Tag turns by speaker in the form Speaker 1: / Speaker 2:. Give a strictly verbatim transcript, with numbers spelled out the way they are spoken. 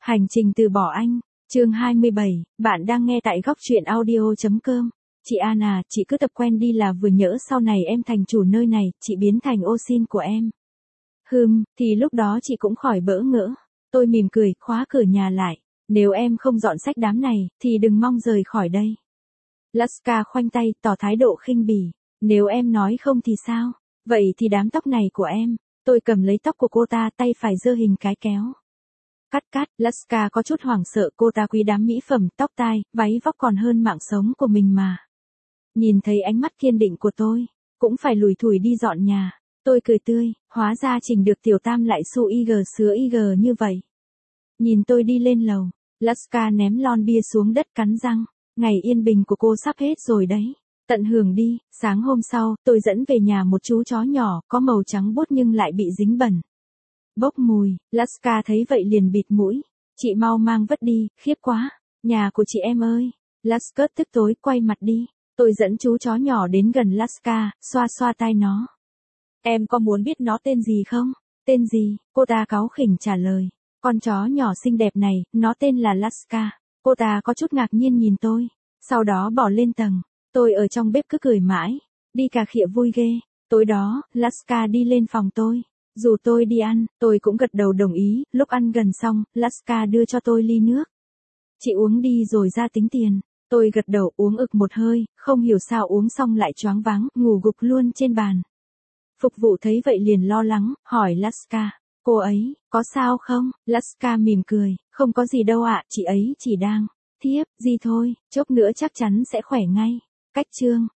Speaker 1: Hành trình từ bỏ anh, chương hai mươi bảy, bạn đang nghe tại góc truyện audio.com. Chị Anna, chị cứ tập quen đi là vừa nhỡ sau này em thành chủ nơi này, chị biến thành ô xin của em. Hừm, thì lúc đó chị cũng khỏi bỡ ngỡ. Tôi mỉm cười, khóa cửa nhà lại. Nếu em không dọn xách đám này, thì đừng mong rời khỏi đây. Laska khoanh tay, tỏ thái độ khinh bỉ. Nếu em nói không thì sao? Vậy thì đám tóc này của em. Tôi cầm lấy tóc của cô ta, tay phải giơ hình cái kéo. Cắt cắt, Laska có chút hoảng sợ, cô ta quý đám mỹ phẩm, tóc tai, váy vóc còn hơn mạng sống của mình mà. Nhìn thấy ánh mắt kiên định của tôi, cũng phải lủi thủi đi dọn nhà. Tôi cười tươi, hóa ra Trình được tiểu tam lại su y gờ sứa y gờ như vậy. Nhìn tôi đi lên lầu, Laska ném lon bia xuống đất cắn răng. Ngày yên bình của cô sắp hết rồi đấy. Tận hưởng đi. Sáng hôm sau, tôi dẫn về nhà một chú chó nhỏ, có màu trắng bốt nhưng lại bị dính bẩn. Bốc mùi, Laska thấy vậy liền bịt mũi. Chị mau mang vứt đi, khiếp quá. Nhà của chị em ơi. Laska tức tối quay mặt đi. Tôi dẫn chú chó nhỏ đến gần Laska, xoa xoa tai nó. Em có muốn biết nó tên gì không? Tên gì? Cô ta cáu khỉnh trả lời. Con chó nhỏ xinh đẹp này, nó tên là Laska. Cô ta có chút ngạc nhiên nhìn tôi. Sau đó bỏ lên tầng. Tôi ở trong bếp cứ cười mãi. Đi cà khịa vui ghê. Tối đó, Laska đi lên phòng tôi. Dù tôi đi ăn, tôi cũng gật đầu đồng ý. Lúc ăn gần xong, Laska đưa cho tôi ly nước. Chị uống đi rồi ra tính tiền. Tôi gật đầu uống ực một hơi, không hiểu sao uống xong lại choáng váng, ngủ gục luôn trên bàn. Phục vụ thấy vậy liền lo lắng, hỏi Laska. Cô ấy, có sao không? Laska mỉm cười, không có gì đâu ạ, chị ấy chỉ đang thiếp, gì thôi, chốc nữa chắc chắn sẽ khỏe ngay. Cách chương.